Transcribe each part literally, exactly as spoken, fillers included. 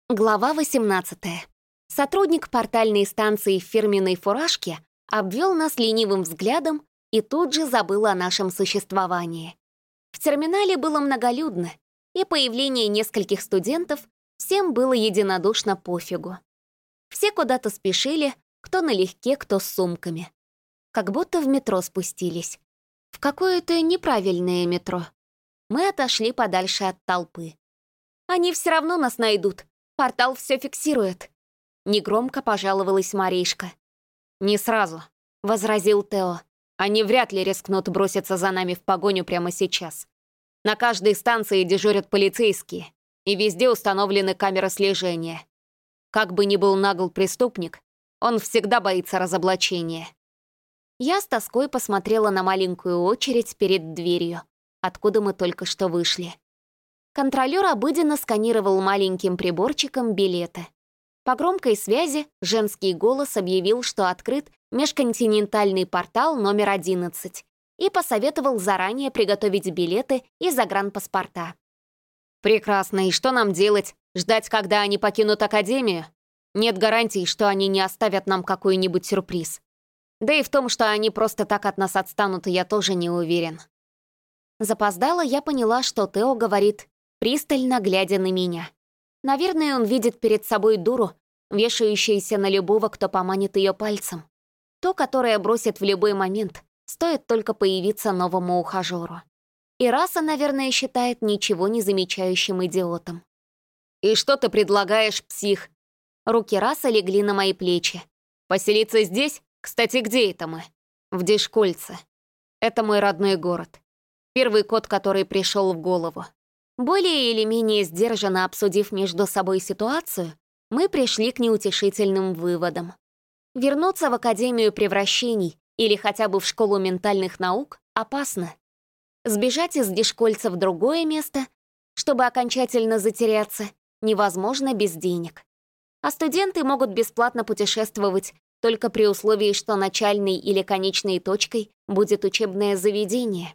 Глава восемнадцатая. Сотрудник портальной станции в фирменной фуражке обвел нас ленивым взглядом и тут же забыл о нашем существовании. В терминале было многолюдно, и появление нескольких студентов всем было единодушно пофигу. Все куда-то спешили, кто налегке, кто с сумками. Как будто в метро спустились. В какое-то неправильное метро. Мы отошли подальше от толпы. «Они все равно нас найдут. Портал все фиксирует», — негромко пожаловалась Маришка. «Не сразу», — возразил Тео. «Они вряд ли рискнут броситься за нами в погоню прямо сейчас. На каждой станции дежурят полицейские, и везде установлены камеры слежения. Как бы ни был нагл преступник, он всегда боится разоблачения». Я с тоской посмотрела на маленькую очередь перед дверью, откуда мы только что вышли. Контролер обыденно сканировал маленьким приборчиком билеты. По громкой связи женский голос объявил, что открыт межконтинентальный портал номер одиннадцать и посоветовал заранее приготовить билеты и загранпаспорта. «Прекрасно, и что нам делать? Ждать, когда они покинут Академию? Нет гарантий, что они не оставят нам какой-нибудь сюрприз. Да и в том, что они просто так от нас отстанут, я тоже не уверен». Запоздала, я поняла, что Тео говорит, пристально глядя на меня. Наверное, он видит перед собой дуру, вешающуюся на любого, кто поманит ее пальцем. То, которое бросит в любой момент, стоит только появиться новому ухажеру. И раса, наверное, считает ничего не замечающим идиотом. «И что ты предлагаешь, псих?» Руки раса легли на мои плечи. «Поселиться здесь? Кстати, где это мы?» «В Дишкольце. Это мой родной город. Первый код, который пришел в голову». Более или менее сдержанно обсудив между собой ситуацию, мы пришли к неутешительным выводам. Вернуться в Академию превращений или хотя бы в школу ментальных наук опасно. Сбежать из Дишкольца в другое место, чтобы окончательно затеряться, невозможно без денег. А студенты могут бесплатно путешествовать только при условии, что начальной или конечной точкой будет учебное заведение.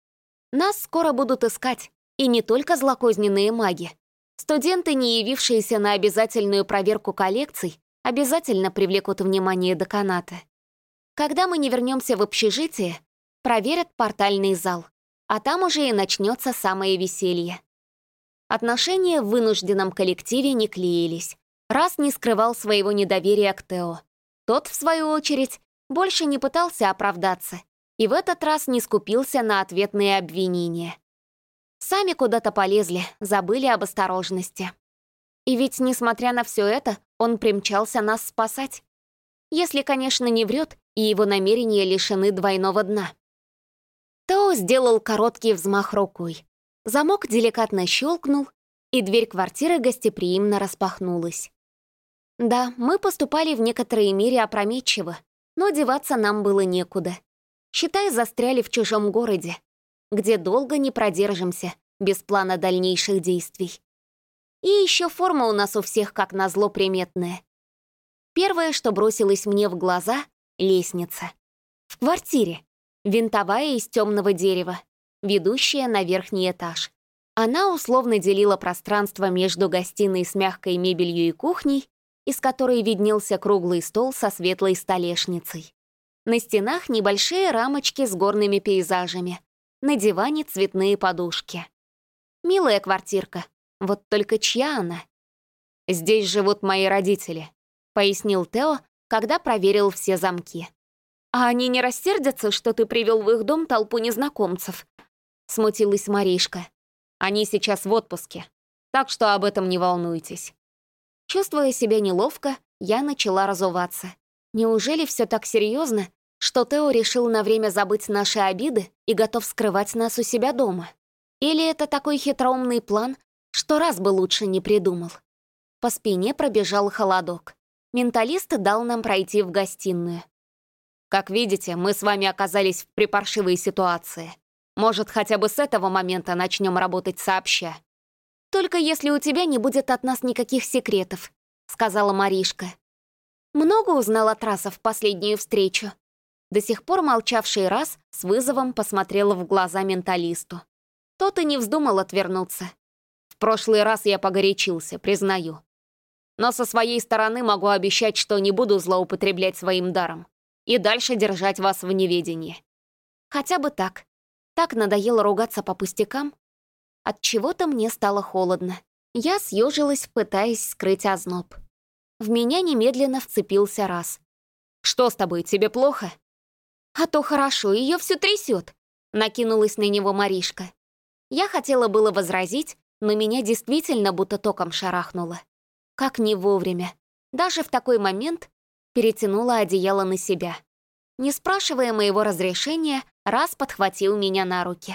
Нас скоро будут искать. И не только злокозненные маги. Студенты, не явившиеся на обязательную проверку коллекций, обязательно привлекут внимание деканата. Когда мы не вернемся в общежитие, проверят портальный зал, а там уже и начнется самое веселье. Отношения в вынужденном коллективе не клеились. Раз не скрывал своего недоверия к Тео. Тот, в свою очередь, больше не пытался оправдаться и в этот раз не скупился на ответные обвинения. Сами куда-то полезли, забыли об осторожности. И ведь, несмотря на все это, он примчался нас спасать. Если, конечно, не врет, и его намерения лишены двойного дна. Тео сделал короткий взмах рукой. Замок деликатно щелкнул, и дверь квартиры гостеприимно распахнулась. Да, мы поступали в некоторой мере опрометчиво, но деваться нам было некуда. Считай, застряли в чужом городе, где долго не продержимся, без плана дальнейших действий. И еще форма у нас у всех, как назло, приметная. Первое, что бросилось мне в глаза — лестница. В квартире. Винтовая из темного дерева, ведущая на верхний этаж. Она условно делила пространство между гостиной с мягкой мебелью и кухней, из которой виднелся круглый стол со светлой столешницей. На стенах небольшие рамочки с горными пейзажами. На диване цветные подушки. Милая квартирка, вот только чья она? «Здесь живут мои родители», — пояснил Тео, когда проверил все замки. «А они не рассердятся, что ты привел в их дом толпу незнакомцев?» — смутилась Маришка. «Они сейчас в отпуске, так что об этом не волнуйтесь». Чувствуя себя неловко, я начала разуваться. Неужели все так серьезно, что Тео решил на время забыть наши обиды и готов скрывать нас у себя дома? Или это такой хитроумный план, что раз бы лучше не придумал? По спине пробежал холодок. Менталист дал нам пройти в гостиную. «Как видите, мы с вами оказались в припаршивой ситуации. Может, хотя бы с этого момента начнем работать сообща?» «Только если у тебя не будет от нас никаких секретов», — сказала Маришка. «Много узнал от Раса в последнюю встречу?» До сих пор молчавший Раз с вызовом посмотрела в глаза менталисту. Тот и не вздумал отвернуться. В прошлый раз я погорячился, признаю. Но со своей стороны могу обещать, что не буду злоупотреблять своим даром и дальше держать вас в неведении. Хотя бы так. Так надоело ругаться по пустякам. От чего-то мне стало холодно. Я съежилась, пытаясь скрыть озноб. В меня немедленно вцепился Раз. «Что с тобой, тебе плохо?» «А то хорошо, ее все трясет», — накинулась на него Маришка. Я хотела было возразить, но меня действительно будто током шарахнуло. Как не вовремя. Даже в такой момент перетянула одеяло на себя. Не спрашивая моего разрешения, Раз подхватил меня на руки.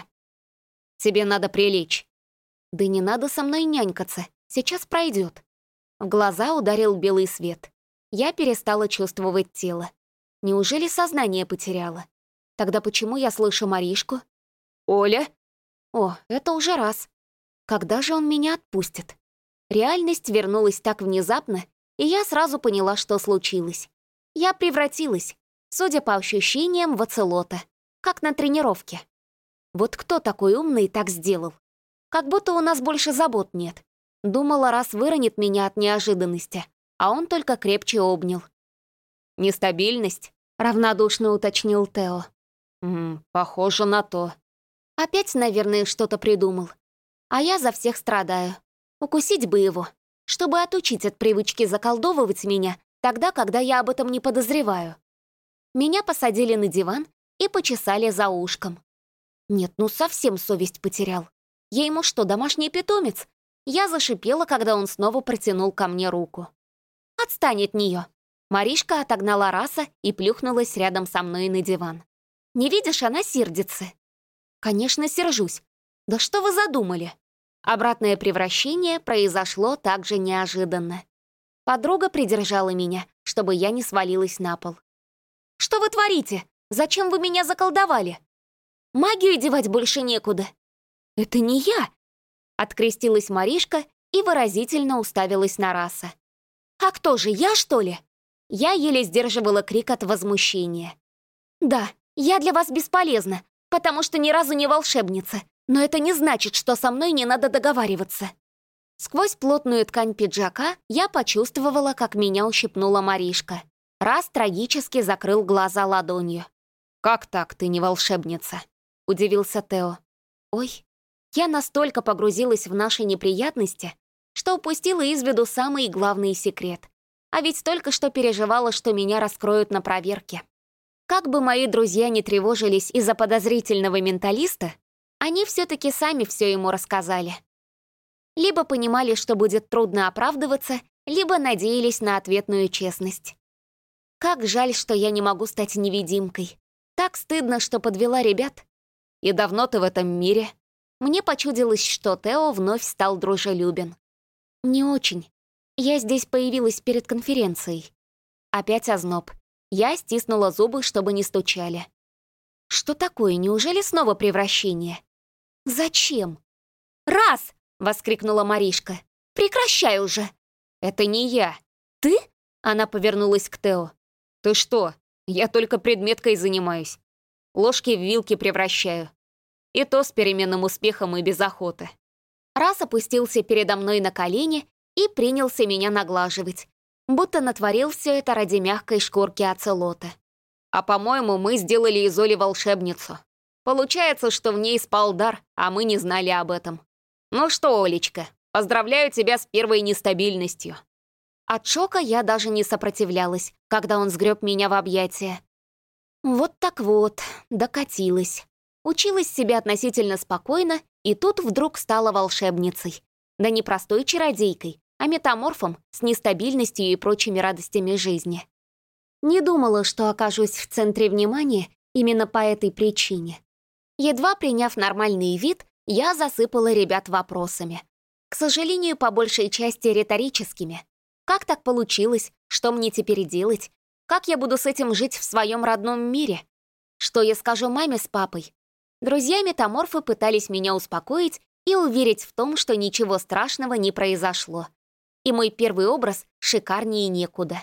«Тебе надо прилечь». «Да не надо со мной нянькаться, сейчас пройдет». В глаза ударил белый свет. Я перестала чувствовать тело. Неужели сознание потеряла? Тогда почему я слышу Маришку? «Оля?» О, это уже Раз. Когда же он меня отпустит? Реальность вернулась так внезапно, и я сразу поняла, что случилось. Я превратилась, судя по ощущениям, в оцелота, как на тренировке. Вот кто такой умный так сделал? Как будто у нас больше забот нет. Думала, Раз выронит меня от неожиданности, а он только крепче обнял. «Нестабильность?» — равнодушно уточнил Тео. «М, похоже на то». Опять, наверное, что-то придумал. А я за всех страдаю. Укусить бы его, чтобы отучить от привычки заколдовывать меня тогда, когда я об этом не подозреваю. Меня посадили на диван и почесали за ушком. Нет, ну совсем совесть потерял. Я ему что, домашний питомец? Я зашипела, когда он снова протянул ко мне руку. «Отстань от нее!» Маришка отогнала Раса и плюхнулась рядом со мной на диван. «Не видишь, она сердится». «Конечно, сержусь. Да что вы задумали?» Обратное превращение произошло так же неожиданно. Подруга придержала меня, чтобы я не свалилась на пол. «Что вы творите? Зачем вы меня заколдовали? Магию девать больше некуда». «Это не я!» Открестилась Маришка и выразительно уставилась на Раса. «А кто же, я, что ли?» Я еле сдерживала крик от возмущения. «Да, я для вас бесполезна, потому что ни разу не волшебница, но это не значит, что со мной не надо договариваться». Сквозь плотную ткань пиджака я почувствовала, как меня ущипнула Маришка. Раз трагически закрыл глаза ладонью. «Как так, ты не волшебница?» — удивился Тео. «Ой, я настолько погрузилась в наши неприятности, что упустила из виду самый главный секрет. А ведь только что переживала, что меня раскроют на проверке. Как бы мои друзья не тревожились из-за подозрительного менталиста, они все-таки сами все ему рассказали. Либо понимали, что будет трудно оправдываться, либо надеялись на ответную честность. Как жаль, что я не могу стать невидимкой. Так стыдно, что подвела ребят. «И давно ты в этом мире?» Мне почудилось, что Тео вновь стал дружелюбен. «Не очень. Я здесь появилась перед конференцией». Опять озноб. Я стиснула зубы, чтобы не стучали. «Что такое? Неужели снова превращение?» «Зачем?» «Раз!» — воскликнула Маришка. «Прекращай уже!» «Это не я». «Ты?» — она повернулась к Тео. «Ты что? Я только предметкой занимаюсь. Ложки в вилки превращаю. И то с переменным успехом и без охоты». Раз опустился передо мной на колени и принялся меня наглаживать, будто натворил все это ради мягкой шкурки оцелота. «А по-моему, мы сделали из Оли волшебницу. Получается, что в ней спал дар, а мы не знали об этом. Ну что, Олечка, поздравляю тебя с первой нестабильностью». От шока я даже не сопротивлялась, когда он сгреб меня в объятия. Вот так вот, докатилась. Училась себе относительно спокойно, и тут вдруг стала волшебницей. Да не простой чародейкой, а метаморфом с нестабильностью и прочими радостями жизни. Не думала, что окажусь в центре внимания именно по этой причине. Едва приняв нормальный вид, я засыпала ребят вопросами. К сожалению, по большей части риторическими. Как так получилось? Что мне теперь делать? Как я буду с этим жить в своем родном мире? Что я скажу маме с папой? Друзья-метаморфы пытались меня успокоить и уверить в том, что ничего страшного не произошло. И мой первый образ шикарнее некуда.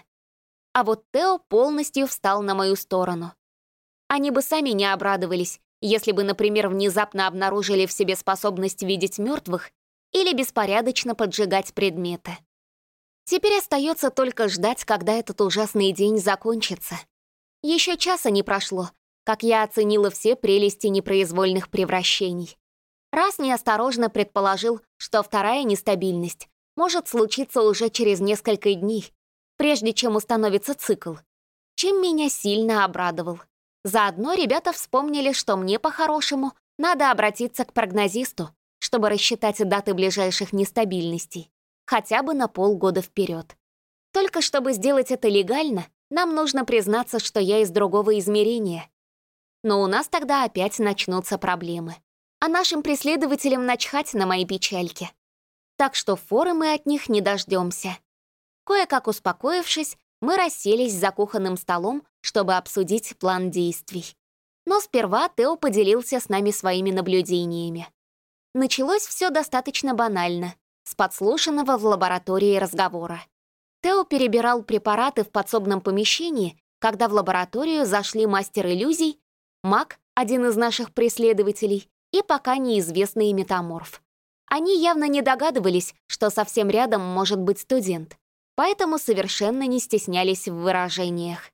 А вот Тео полностью встал на мою сторону. Они бы сами не обрадовались, если бы, например, внезапно обнаружили в себе способность видеть мертвых или беспорядочно поджигать предметы. Теперь остается только ждать, когда этот ужасный день закончится. Еще часа не прошло, как я оценила все прелести непроизвольных превращений. Раз неосторожно предположил, что вторая нестабильность может случиться уже через несколько дней, прежде чем установится цикл, чем меня сильно обрадовал. Заодно ребята вспомнили, что мне, по-хорошему, надо обратиться к прогнозисту, чтобы рассчитать даты ближайших нестабильностей, хотя бы на полгода вперед. Только чтобы сделать это легально, нам нужно признаться, что я из другого измерения. Но у нас тогда опять начнутся проблемы. А нашим преследователям начхать на мои печальки. Так что форы мы от них не дождемся. Кое-как успокоившись, мы расселись за кухонным столом, чтобы обсудить план действий. Но сперва Тео поделился с нами своими наблюдениями. Началось все достаточно банально, с подслушанного в лаборатории разговора. Тео перебирал препараты в подсобном помещении, когда в лабораторию зашли мастер иллюзий, маг, один из наших преследователей, и пока неизвестный метаморф. Они явно не догадывались, что совсем рядом может быть студент, поэтому совершенно не стеснялись в выражениях.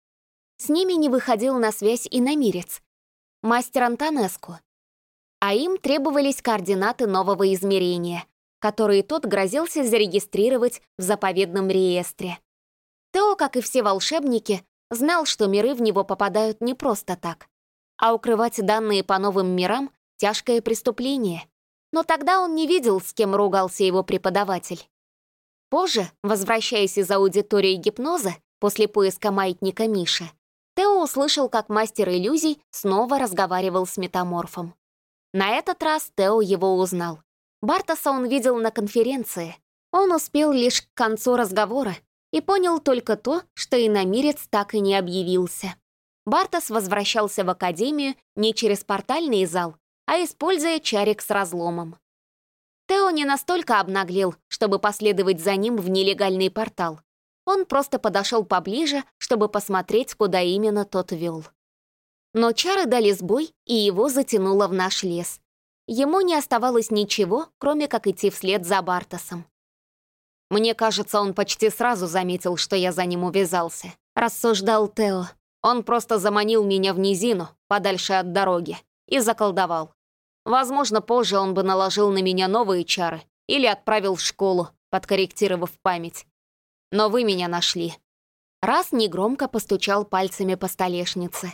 С ними не выходил на связь иномирец, мастер Антонеску, а им требовались координаты нового измерения, которые тот грозился зарегистрировать в заповедном реестре. Тео, как и все волшебники, знал, что миры в него попадают не просто так, а укрывать данные по новым мирам — тяжкое преступление. Но тогда он не видел, с кем ругался его преподаватель. Позже, возвращаясь из аудитории гипноза, после поиска маятника Миши, Тео услышал, как мастер иллюзий снова разговаривал с метаморфом. На этот раз Тео его узнал. Бартаса он видел на конференции. Он успел лишь к концу разговора и понял только то, что иномирец так и не объявился. Бартас возвращался в академию не через портальный зал, а используя чарик с разломом. Тео не настолько обнаглел, чтобы последовать за ним в нелегальный портал. Он просто подошел поближе, чтобы посмотреть, куда именно тот вел. Но чары дали сбой, и его затянуло в наш лес. Ему не оставалось ничего, кроме как идти вслед за Бартасом. «Мне кажется, он почти сразу заметил, что я за ним увязался», — рассуждал Тео. «Он просто заманил меня в низину, подальше от дороги, и заколдовал. Возможно, позже он бы наложил на меня новые чары или отправил в школу, подкорректировав память. Но вы меня нашли». Раз негромко постучал пальцами по столешнице.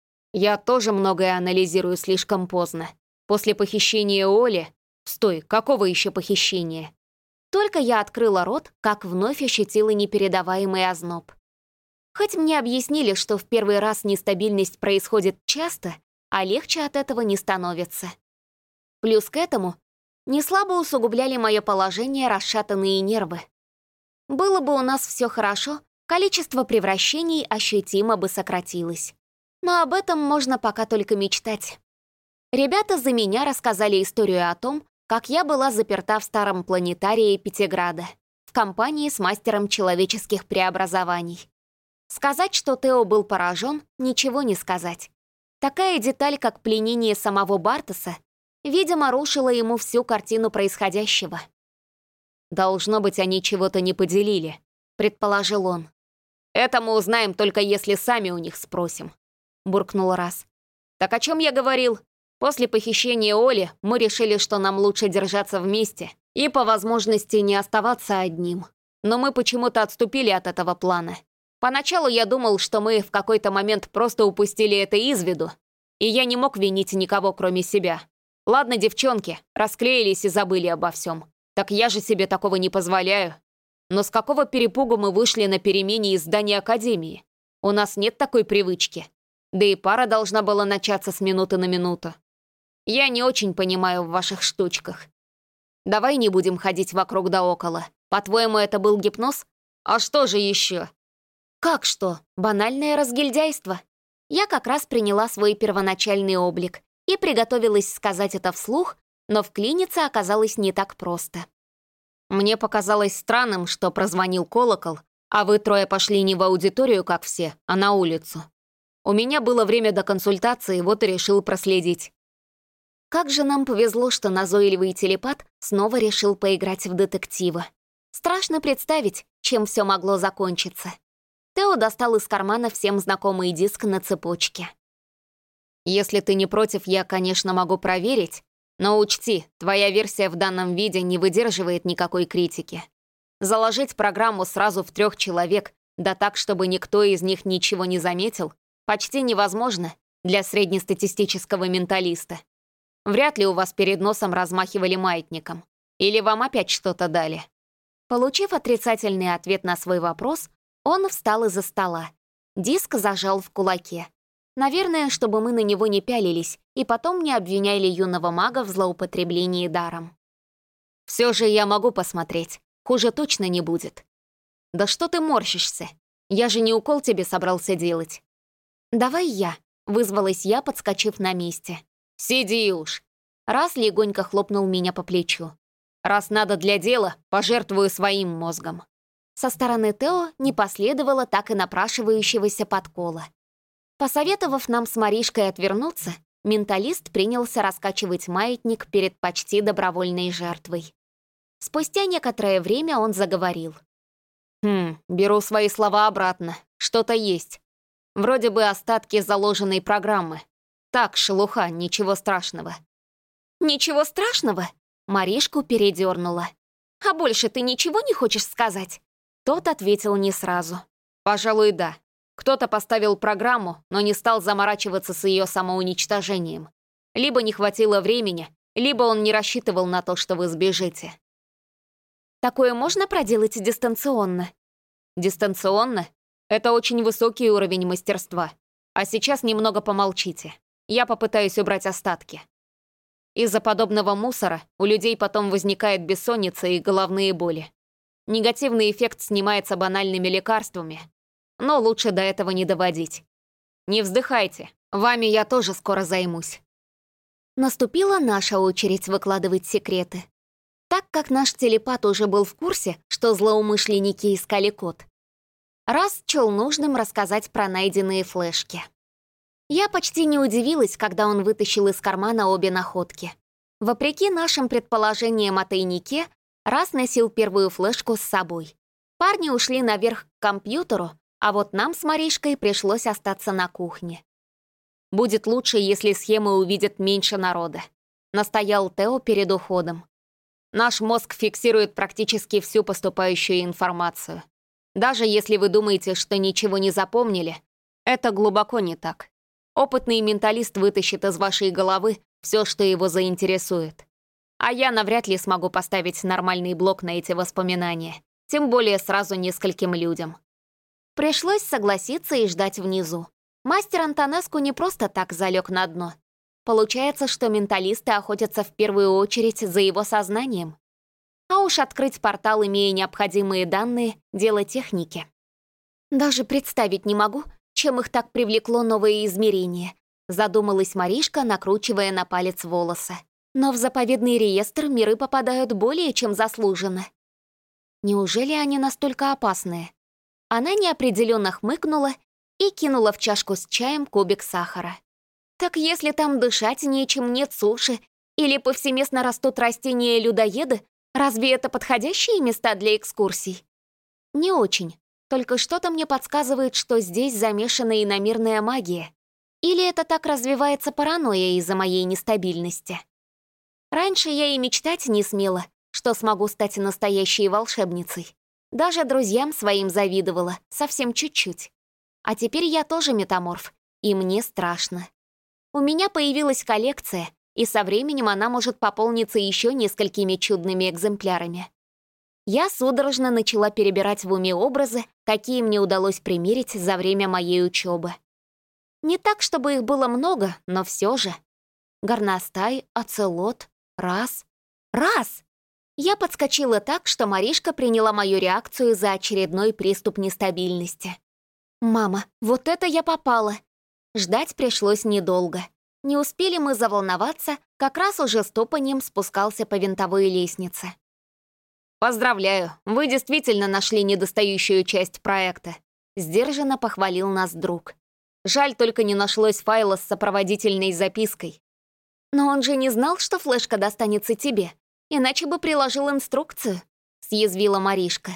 «Я тоже многое анализирую слишком поздно. После похищения Оли...» «Стой, какого еще похищения?» Только я открыла рот, как вновь ощутила непередаваемый озноб. Хоть мне объяснили, что в первый раз нестабильность происходит часто, а легче от этого не становится. Плюс к этому неслабо усугубляли мое положение расшатанные нервы. Было бы у нас все хорошо, количество превращений ощутимо бы сократилось. Но об этом можно пока только мечтать. Ребята за меня рассказали историю о том, как я была заперта в старом планетарии Пятиграда, в компании с мастером человеческих преобразований. Сказать, что Тео был поражен, ничего не сказать. Такая деталь, как пленение самого Бартаса, видимо, рушила ему всю картину происходящего. «Должно быть, они чего-то не поделили», — предположил он. «Это мы узнаем только если сами у них спросим», — буркнул Раз. «Так о чем я говорил? После похищения Оли мы решили, что нам лучше держаться вместе и по возможности не оставаться одним. Но мы почему-то отступили от этого плана. Поначалу я думал, что мы в какой-то момент просто упустили это из виду, и я не мог винить никого, кроме себя. Ладно, девчонки, расклеились и забыли обо всем. Так я же себе такого не позволяю. Но с какого перепугу мы вышли на перемене из здания Академии? У нас нет такой привычки. Да и пара должна была начаться с минуты на минуту. Я не очень понимаю в ваших штучках. Давай не будем ходить вокруг да около. По-твоему, это был гипноз? А что же еще? Как что? Банальное разгильдяйство. Я как раз приняла свой первоначальный облик и приготовилась сказать это вслух, но вклиниться оказалось не так просто. Мне показалось странным, что прозвонил колокол, а вы трое пошли не в аудиторию, как все, а на улицу. У меня было время до консультации, вот и решил проследить. Как же нам повезло, что назойливый телепат снова решил поиграть в детектива. Страшно представить, чем все могло закончиться. Тео достал из кармана всем знакомый диск на цепочке. Если ты не против, я, конечно, могу проверить, но учти, твоя версия в данном виде не выдерживает никакой критики. Заложить программу сразу в трех человек, да так, чтобы никто из них ничего не заметил, почти невозможно для среднестатистического менталиста. Вряд ли у вас перед носом размахивали маятником. Или вам опять что-то дали?» Получив отрицательный ответ на свой вопрос, он встал из-за стола. Диск зажал в кулаке. Наверное, чтобы мы на него не пялились и потом не обвиняли юного мага в злоупотреблении даром. «Все же я могу посмотреть. Хуже точно не будет». «Да что ты морщишься? Я же не укол тебе собрался делать». «Давай я», — вызвалась я, подскочив на месте. «Сиди уж». Раз легонько хлопнул меня по плечу. «Раз надо для дела, пожертвую своим мозгом». Со стороны Тео не последовало так и напрашивающегося подкола. Посоветовав нам с Маришкой отвернуться, менталист принялся раскачивать маятник перед почти добровольной жертвой. Спустя некоторое время он заговорил. «Хм, беру свои слова обратно. Что-то есть. Вроде бы остатки заложенной программы. Так, шелуха, ничего страшного». «Ничего страшного?» Маришку передернула. «А больше ты ничего не хочешь сказать?» Тот ответил не сразу. «Пожалуй, да. Кто-то поставил программу, но не стал заморачиваться с ее самоуничтожением. Либо не хватило времени, либо он не рассчитывал на то, что вы сбежите». «Такое можно проделать дистанционно?» «Дистанционно? Это очень высокий уровень мастерства. А сейчас немного помолчите. Я попытаюсь убрать остатки». Из-за подобного мусора у людей потом возникает бессонница и головные боли. Негативный эффект снимается банальными лекарствами, но лучше до этого не доводить. Не вздыхайте, вами я тоже скоро займусь. Наступила наша очередь выкладывать секреты. Так как наш телепат уже был в курсе, что злоумышленники искали код, раз счел нужным рассказать про найденные флешки. Я почти не удивилась, когда он вытащил из кармана обе находки. Вопреки нашим предположениям о тайнике, раз носил первую флешку с собой. Парни ушли наверх к компьютеру, а вот нам с Маришкой пришлось остаться на кухне. «Будет лучше, если схемы увидят меньше народа», — настоял Тео перед уходом. «Наш мозг фиксирует практически всю поступающую информацию. Даже если вы думаете, что ничего не запомнили, это глубоко не так. Опытный менталист вытащит из вашей головы все, что его заинтересует. А я навряд ли смогу поставить нормальный блок на эти воспоминания, тем более сразу нескольким людям». Пришлось согласиться и ждать внизу. Мастер Антонеску не просто так залег на дно. Получается, что менталисты охотятся в первую очередь за его сознанием. А уж открыть портал, имея необходимые данные, — дело техники. Даже представить не могу, чем их так привлекло новое измерение, задумалась Маришка, накручивая на палец волосы. Но в заповедный реестр миры попадают более чем заслуженно. Неужели они настолько опасные? Она неопределенно хмыкнула и кинула в чашку с чаем кубик сахара. Так если там дышать нечем, нет суши, или повсеместно растут растения-людоеды, разве это подходящие места для экскурсий? Не очень. Только что-то мне подсказывает, что здесь замешана иномирная магия. Или это так развивается паранойя из-за моей нестабильности? Раньше я и мечтать не смела, что смогу стать настоящей волшебницей. Даже друзьям своим завидовала, совсем чуть-чуть. А теперь я тоже метаморф, и мне страшно. У меня появилась коллекция, и со временем она может пополниться еще несколькими чудными экземплярами. Я судорожно начала перебирать в уме образы, какие мне удалось примерить за время моей учебы. Не так, чтобы их было много, но все же. Горностай, оцелот, раз. Раз! Я подскочила так, что Маришка приняла мою реакцию за очередной приступ нестабильности. «Мама, вот это я попала!» Ждать пришлось недолго. Не успели мы заволноваться, как раз уже ступаньем спускался по винтовой лестнице. «Поздравляю, вы действительно нашли недостающую часть проекта», — сдержанно похвалил нас друг. «Жаль, только не нашлось файла с сопроводительной запиской». «Но он же не знал, что флешка достанется тебе, иначе бы приложил инструкцию», — съязвила Маришка.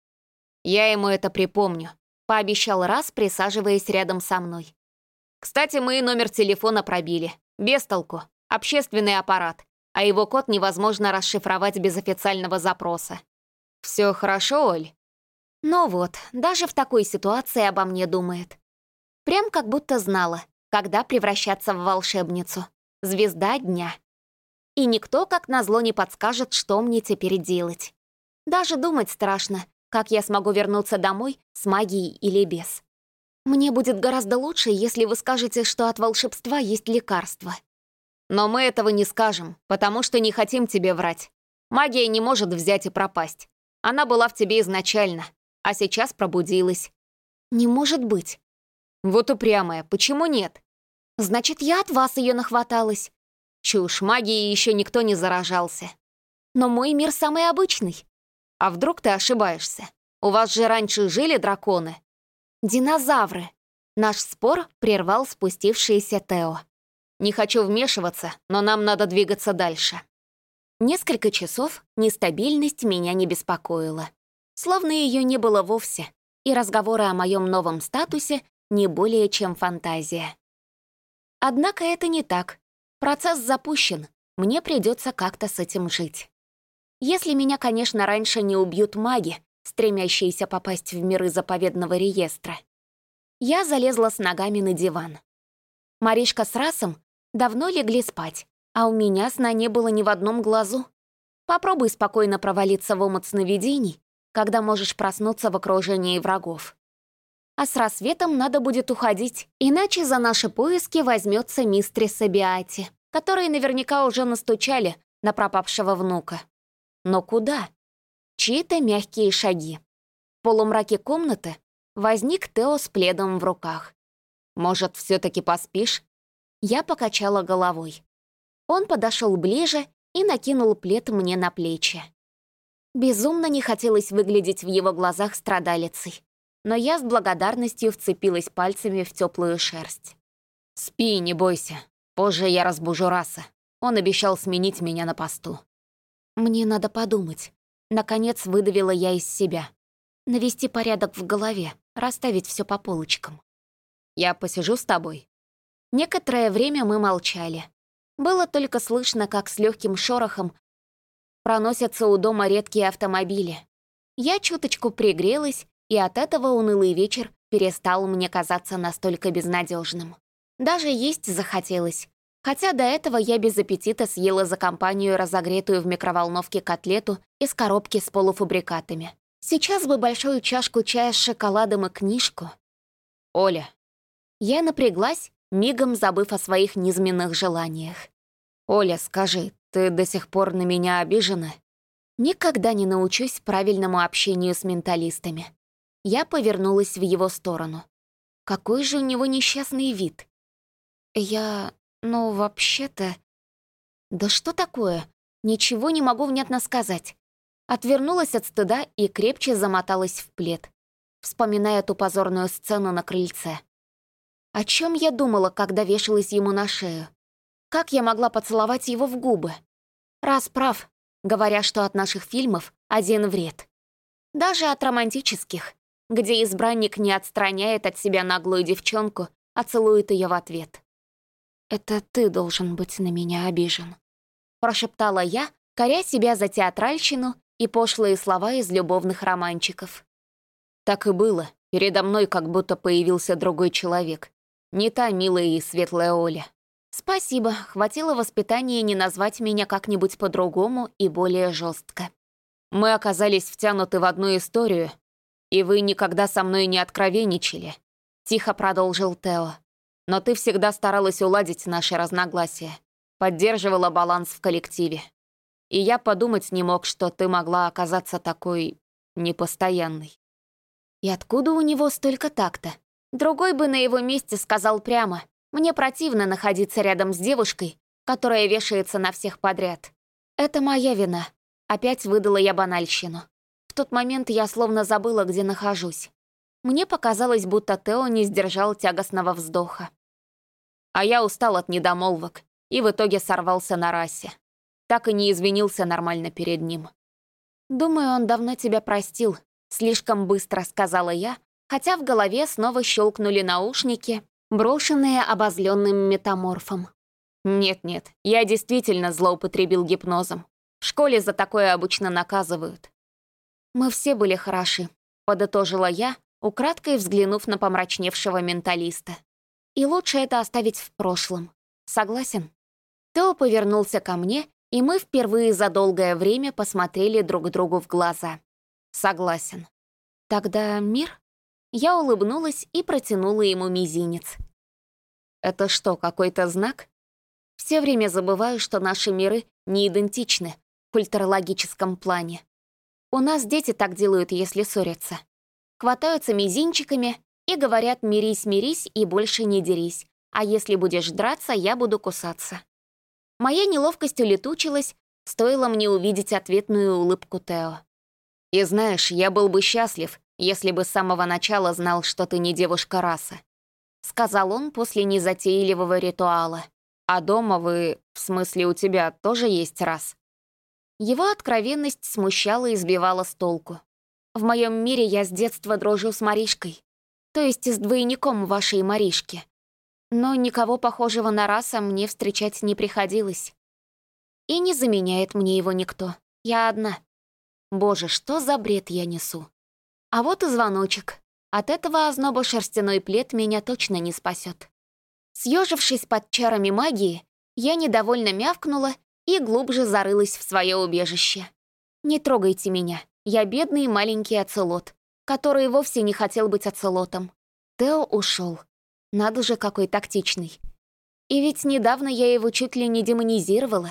«Я ему это припомню», — пообещал Раз, присаживаясь рядом со мной. «Кстати, мы и номер телефона пробили. Без толку. Общественный аппарат, а его код невозможно расшифровать без официального запроса. Все хорошо, Оль?» Ну вот, даже в такой ситуации обо мне думает. Прям как будто знала, когда превращаться в волшебницу. Звезда дня. И никто, как назло, не подскажет, что мне теперь делать. Даже думать страшно, как я смогу вернуться домой с магией или без. Мне будет гораздо лучше, если вы скажете, что от волшебства есть лекарство. Но мы этого не скажем, потому что не хотим тебе врать. Магия не может взять и пропасть. Она была в тебе изначально, а сейчас пробудилась. Не может быть. Вот упрямая, почему нет? Значит, я от вас ее нахваталась. Чушь, магией еще никто не заражался. Но мой мир самый обычный. А вдруг ты ошибаешься? У вас же раньше жили драконы. Динозавры. Наш спор прервал спустившийся Тео. Не хочу вмешиваться, но нам надо двигаться дальше. Несколько часов нестабильность меня не беспокоила. Словно ее не было вовсе, и разговоры о моем новом статусе не более чем фантазия. Однако это не так. Процесс запущен, мне придется как-то с этим жить. Если меня, конечно, раньше не убьют маги, стремящиеся попасть в миры заповедного реестра. Я залезла с ногами на диван. Маришка с Расом давно легли спать, а у меня сна не было ни в одном глазу. Попробуй спокойно провалиться в омут сновидений, когда можешь проснуться в окружении врагов. А с рассветом надо будет уходить, иначе за наши поиски возьмется мистрис Абиати, которые наверняка уже настучали на пропавшего внука. Но куда? Чьи-то мягкие шаги. В полумраке комнаты возник Тео с пледом в руках. «Может, все-таки поспишь?» Я покачала головой. Он подошел ближе и накинул плед мне на плечи. Безумно не хотелось выглядеть в его глазах страдалицей, но я с благодарностью вцепилась пальцами в теплую шерсть. «Спи, не бойся. Позже я разбужу Раса. Он обещал сменить меня на посту». «Мне надо подумать». Наконец выдавила я из себя. Навести порядок в голове, расставить все по полочкам. «Я посижу с тобой?» Некоторое время мы молчали. Было только слышно, как с легким шорохом проносятся у дома редкие автомобили. Я чуточку пригрелась, и от этого унылый вечер перестал мне казаться настолько безнадежным. Даже есть захотелось. Хотя до этого я без аппетита съела за компанию разогретую в микроволновке котлету из коробки с полуфабрикатами. Сейчас бы большую чашку чая с шоколадом и книжку. «Оля». Я напряглась, мигом забыв о своих низменных желаниях. «Оля, скажи, ты до сих пор на меня обижена?» Никогда не научусь правильному общению с менталистами. Я повернулась в его сторону. Какой же у него несчастный вид. Я... ну, вообще-то... Да что такое? Ничего не могу внятно сказать. Отвернулась от стыда и крепче замоталась в плед, вспоминая ту позорную сцену на крыльце. О чем я думала, когда вешалась ему на шею? Как я могла поцеловать его в губы? Раз прав, говоря, что от наших фильмов один вред. Даже от романтических, где избранник не отстраняет от себя наглую девчонку, а целует ее в ответ. «Это ты должен быть на меня обижен», — прошептала я, коря себя за театральщину и пошлые слова из любовных романчиков. Так и было. Передо мной как будто появился другой человек. Не та милая и светлая Оля. Спасибо, хватило воспитания не назвать меня как-нибудь по-другому и более жестко. Мы оказались втянуты в одну историю, и вы никогда со мной не откровенничали, тихо продолжил Тео. Но ты всегда старалась уладить наши разногласия, поддерживала баланс в коллективе. И я подумать не мог, что ты могла оказаться такой непостоянной. И откуда у него столько такта? Другой бы на его месте сказал прямо: «Мне противно находиться рядом с девушкой, которая вешается на всех подряд. Это моя вина». Опять выдала я банальщину. В тот момент я словно забыла, где нахожусь. Мне показалось, будто Тео не сдержал тягостного вздоха. А я устал от недомолвок и в итоге сорвался на Расе. Так и не извинился нормально перед ним. «Думаю, он давно тебя простил», — слишком быстро сказала я, хотя в голове снова щелкнули наушники, брошенные обозленным метаморфом. «Нет-нет, я действительно злоупотребил гипнозом. В школе за такое обычно наказывают». «Мы все были хороши», — подытожила я, украдкой взглянув на помрачневшего менталиста. «И лучше это оставить в прошлом. Согласен?» Тео повернулся ко мне, и мы впервые за долгое время посмотрели друг другу в глаза. «Согласен». «Тогда мир?» Я улыбнулась и протянула ему мизинец. «Это что, какой-то знак?» Все время забываю, что наши миры не идентичны в культурологическом плане. У нас дети так делают, если ссорятся. Хватаются мизинчиками и говорят «мирись, мирись и больше не дерись», а если будешь драться, я буду кусаться. Моя неловкость улетучилась, стоило мне увидеть ответную улыбку Тео. «И знаешь, я был бы счастлив, если бы с самого начала знал, что ты не девушка расы», — сказал он после незатейливого ритуала. «А дома вы, в смысле у тебя, тоже есть рас?» Его откровенность смущала и сбивала с толку. «В моем мире я с детства дружу с Маришкой, то есть с двойником вашей Маришки. Но никого похожего на раса мне встречать не приходилось. И не заменяет мне его никто. Я одна. Боже, что за бред я несу? А вот и звоночек. От этого озноба шерстяной плед меня точно не спасет. Съежившись под чарами магии, я недовольно мявкнула и глубже зарылась в свое убежище. Не трогайте меня, я бедный маленький оцелот, который вовсе не хотел быть оцелотом. Тео ушел. Надо же, какой тактичный. И ведь недавно я его чуть ли не демонизировала.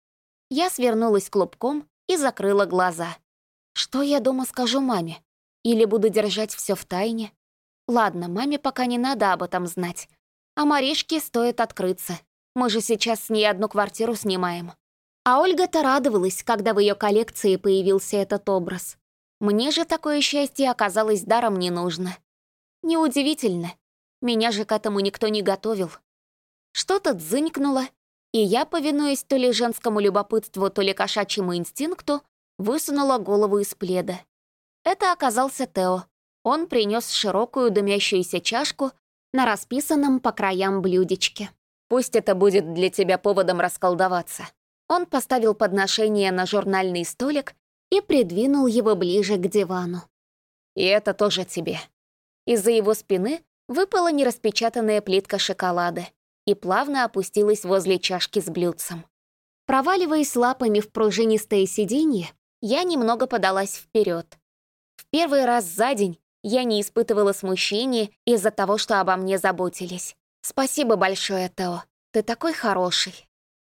Я свернулась клубком и закрыла глаза. Что я дома скажу маме? Или буду держать все в тайне? Ладно, маме пока не надо об этом знать. А Маришке стоит открыться. Мы же сейчас с ней одну квартиру снимаем. А Ольга-то радовалась, когда в ее коллекции появился этот образ. Мне же такое счастье оказалось даром не нужно. Неудивительно. Меня же к этому никто не готовил. Что-то дзынькнуло, и я, повинуясь то ли женскому любопытству, то ли кошачьему инстинкту, высунула голову из пледа. Это оказался Тео. Он принес широкую дымящуюся чашку на расписанном по краям блюдечке. «Пусть это будет для тебя поводом расколдоваться». Он поставил подношение на журнальный столик и придвинул его ближе к дивану. «И это тоже тебе». Из-за его спины выпала нераспечатанная плитка шоколада и плавно опустилась возле чашки с блюдцем. Проваливаясь лапами в пружинистое сиденье, я немного подалась вперед. В первый раз за день я не испытывала смущения из-за того, что обо мне заботились. Спасибо большое, Тео. Ты такой хороший.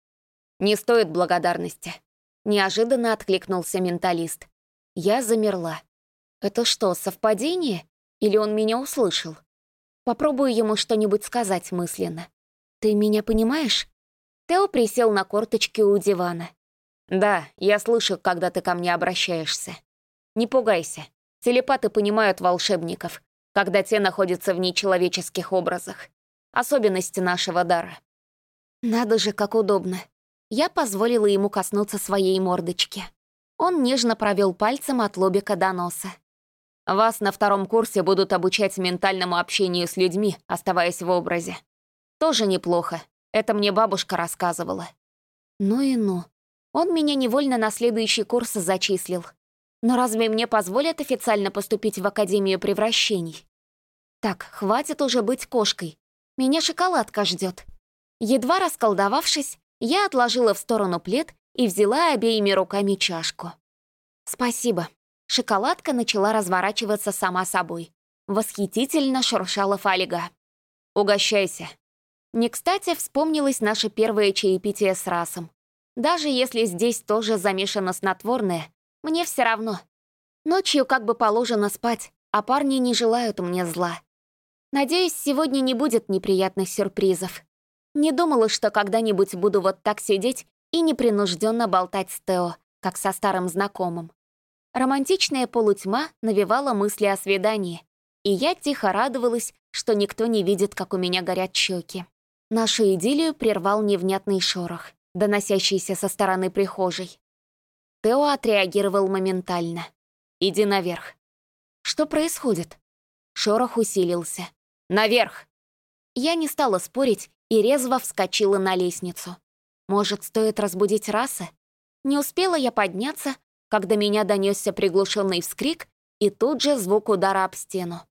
Не стоит благодарности. Неожиданно откликнулся менталист. Я замерла. Это что, совпадение? Или он меня услышал? Попробую ему что-нибудь сказать мысленно. Ты меня понимаешь? Тео присел на корточки у дивана. Да, я слышу, когда ты ко мне обращаешься. Не пугайся. Телепаты понимают волшебников, когда те находятся в нечеловеческих образах. Особенности нашего дара. Надо же, как удобно. Я позволила ему коснуться своей мордочки. Он нежно провел пальцем от лобика до носа. Вас на втором курсе будут обучать ментальному общению с людьми, оставаясь в образе. Тоже неплохо. Это мне бабушка рассказывала. Ну и ну. Он меня невольно на следующий курс зачислил. Но разве мне позволят официально поступить в Академию превращений? Так, хватит уже быть кошкой. Меня шоколадка ждет. Едва расколдовавшись, я отложила в сторону плед и взяла обеими руками чашку. Спасибо. Шоколадка начала разворачиваться сама собой. Восхитительно шуршала фольга. Угощайся. Не кстати вспомнилось наше первое чаепитие с Расом. Даже если здесь тоже замешано снотворное, мне все равно. Ночью как бы положено спать, а парни не желают мне зла. Надеюсь, сегодня не будет неприятных сюрпризов. Не думала, что когда-нибудь буду вот так сидеть и непринужденно болтать с Тео, как со старым знакомым. Романтичная полутьма навевала мысли о свидании, и я тихо радовалась, что никто не видит, как у меня горят щеки. Нашу идиллию прервал невнятный шорох, доносящийся со стороны прихожей. Тео отреагировал моментально. «Иди наверх». «Что происходит?» Шорох усилился. «Наверх!» Я не стала спорить и резво вскочила на лестницу. Может, стоит разбудить Раса? Не успела я подняться, когда меня донесся приглушенный вскрик и тут же звук удара об стену.